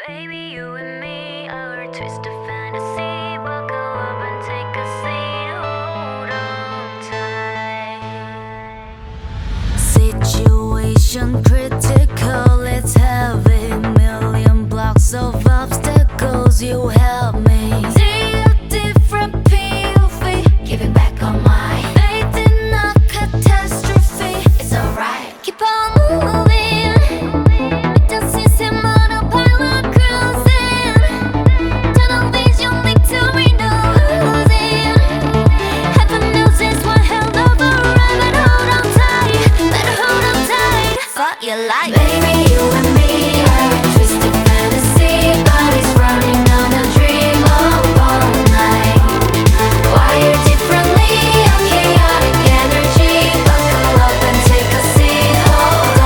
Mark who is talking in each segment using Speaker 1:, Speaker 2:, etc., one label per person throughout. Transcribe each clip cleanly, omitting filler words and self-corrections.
Speaker 1: Baby, you and me, our twisted fantasy. Buckle up and take a seat. Hold on tight. Situation critical, it's heavy. Million blocks of obstacles, you help me. See a different POV, giving back on my faith in a catastrophe. It's alright, keep on moving. You like baby, you and me are a twisted fantasy. Bodies running on a dream of all night. Wired differently, a chaotic energy. Buckle up and take a seat. Hold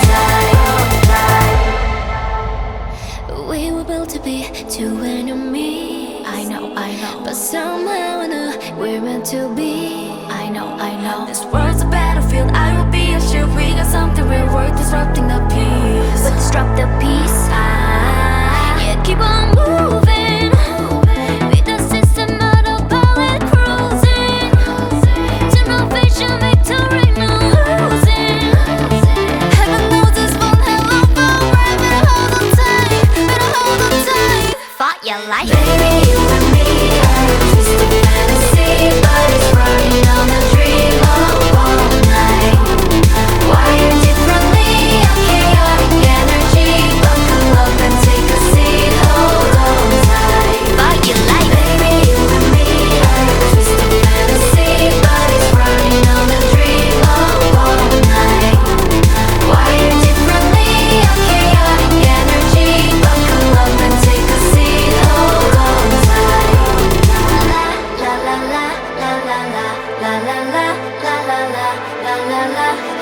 Speaker 1: on tight. We were built to be two enemies. I know, but somehow I know we're meant to be. I know. This world's a battlefield. I will be a shield. We got something real worth disrupting the peace. But disrupt the peace. Yeah, keep on moving. Beat the system out of pilot cruising. Generation victory, no losing. Heaven knows this one hell of a ride. Better hold on tight. Fought your life. Baby, you and me are a twisted fantasy. Bodies running on a dream of all night. Wired differently, a chaotic energy. Buckle up and take a seat. Hold on tight. Fight your life. Baby, you and me are a twisted fantasy. Bodies running on a dream of all night. Wired differently, a chaotic energy. Buckle up and take a seat. Hold on tight. La la la la la la la la la la la la la la la.